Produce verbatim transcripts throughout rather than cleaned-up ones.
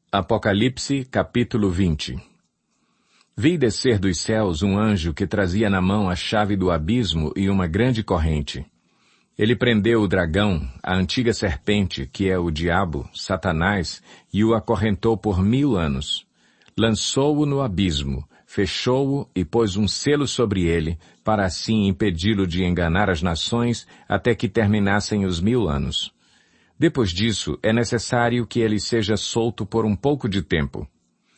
Apocalipse, capítulo vinte. Vi descer dos céus um anjo que trazia na mão a chave do abismo e uma grande corrente. Ele prendeu o dragão, a antiga serpente, que é o diabo, Satanás, e o acorrentou por mil anos. Lançou-o no abismo, fechou-o e pôs um selo sobre ele, para assim impedi-lo de enganar as nações até que terminassem os mil anos. Depois disso, é necessário que ele seja solto por um pouco de tempo.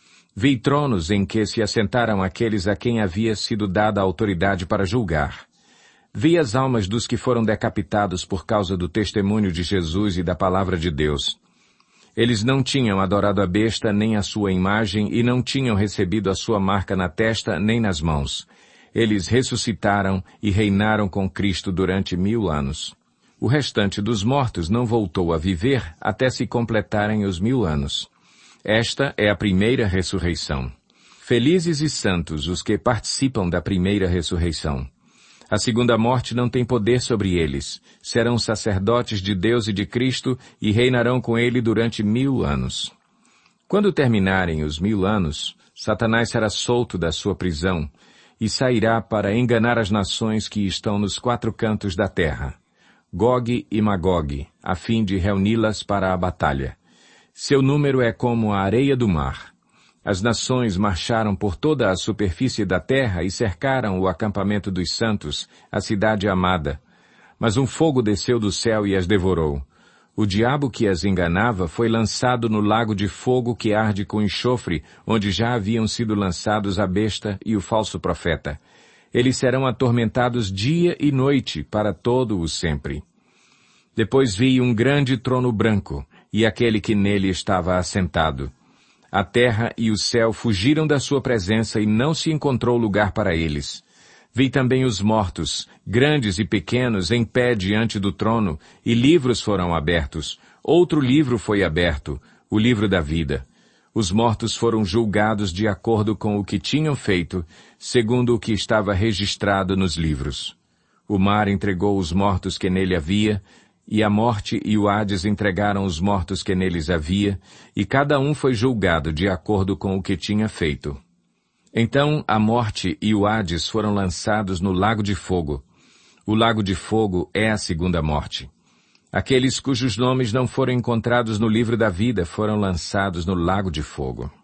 Vi tronos em que se assentaram aqueles a quem havia sido dada a autoridade para julgar. Vi as almas dos que foram decapitados por causa do testemunho de Jesus e da palavra de Deus. Eles não tinham adorado a besta nem a sua imagem e não tinham recebido a sua marca na testa nem nas mãos. Eles ressuscitaram e reinaram com Cristo durante mil anos. O restante dos mortos não voltou a viver até se completarem os mil anos. Esta é a primeira ressurreição. Felizes e santos os que participam da primeira ressurreição. A segunda morte não tem poder sobre eles. Serão sacerdotes de Deus e de Cristo e reinarão com ele durante mil anos. Quando terminarem os mil anos, Satanás será solto da sua prisão e sairá para enganar as nações que estão nos quatro cantos da terra, Gog e Magog, a fim de reuni-las para a batalha. Seu número é como a areia do mar. As nações marcharam por toda a superfície da terra e cercaram o acampamento dos santos, a cidade amada. Mas um fogo desceu do céu e as devorou. O diabo que as enganava foi lançado no lago de fogo que arde com enxofre, onde já haviam sido lançados a besta e o falso profeta. Eles serão atormentados dia e noite para todo o sempre. Depois vi um grande trono branco, e aquele que nele estava assentado. A terra e o céu fugiram da sua presença e não se encontrou lugar para eles. Vi também os mortos, grandes e pequenos, em pé diante do trono, e livros foram abertos. Outro livro foi aberto, o livro da vida. Os mortos foram julgados de acordo com o que tinham feito, segundo o que estava registrado nos livros. O mar entregou os mortos que nele havia, e a morte e o Hades entregaram os mortos que neles havia, e cada um foi julgado de acordo com o que tinha feito. Então a morte e o Hades foram lançados no lago de fogo. O lago de fogo é a segunda morte. Aqueles cujos nomes não foram encontrados no livro da vida foram lançados no lago de fogo.